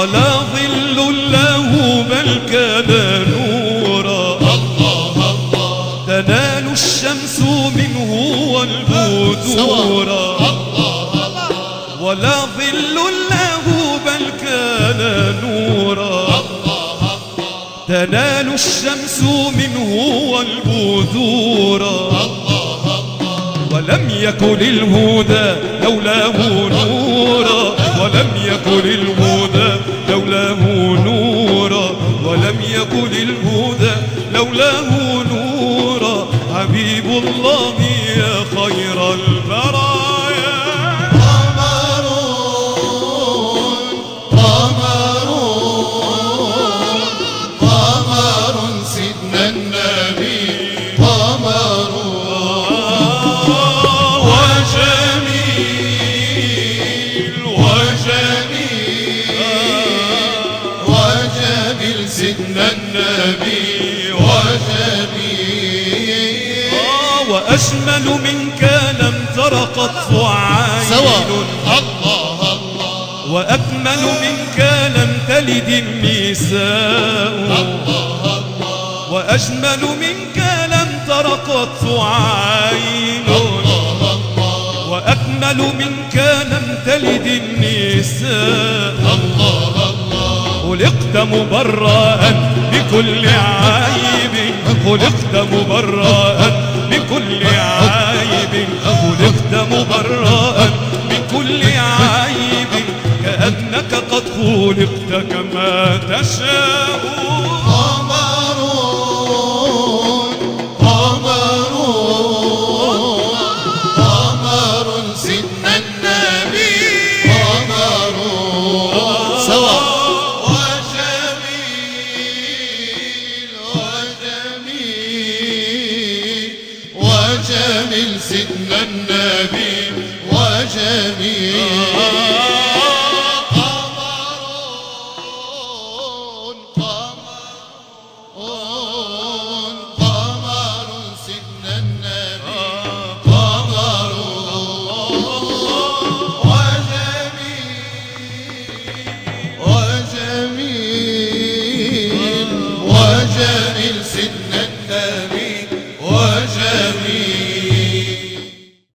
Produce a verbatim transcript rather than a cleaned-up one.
ولا ظل له بل كان نورا. الله الله تنال الشمس منه والبذورا. ولا ظل له بل كان نورا. تنال الشمس منه والبذورا. ولم يكن الهدى لولاه نورا. ولم يكن الهدى لولاه نورا. ولم يكن الهدى لولاه نورا. حبيب الله يا خير البرايا. قمرون قمرون قمر سيدنا النبي. قمرون وجميل وجميل وجميل سيدنا النبي. وجميل وأجمل منك لم تر قط عين. الله الله وأكمل منك لم تلد النساء. الله الله وأجمل منك لم تر قط عين. الله وأكمل منك لم تلد النساء. الله الله خلقت مبرأ بكل عيب. خلقت مبرأ بكل عيب. خلقت مبرأ بكل عيب. كأنك قد خلقت كما تشاء. قمرون قمرون قمر سيدنا النبي. قمرون سوا وجميل وجميل وجميل سيدنا النبي. وجميل قمرون قمرون قمر سيدنا النبي. قمرون وجميل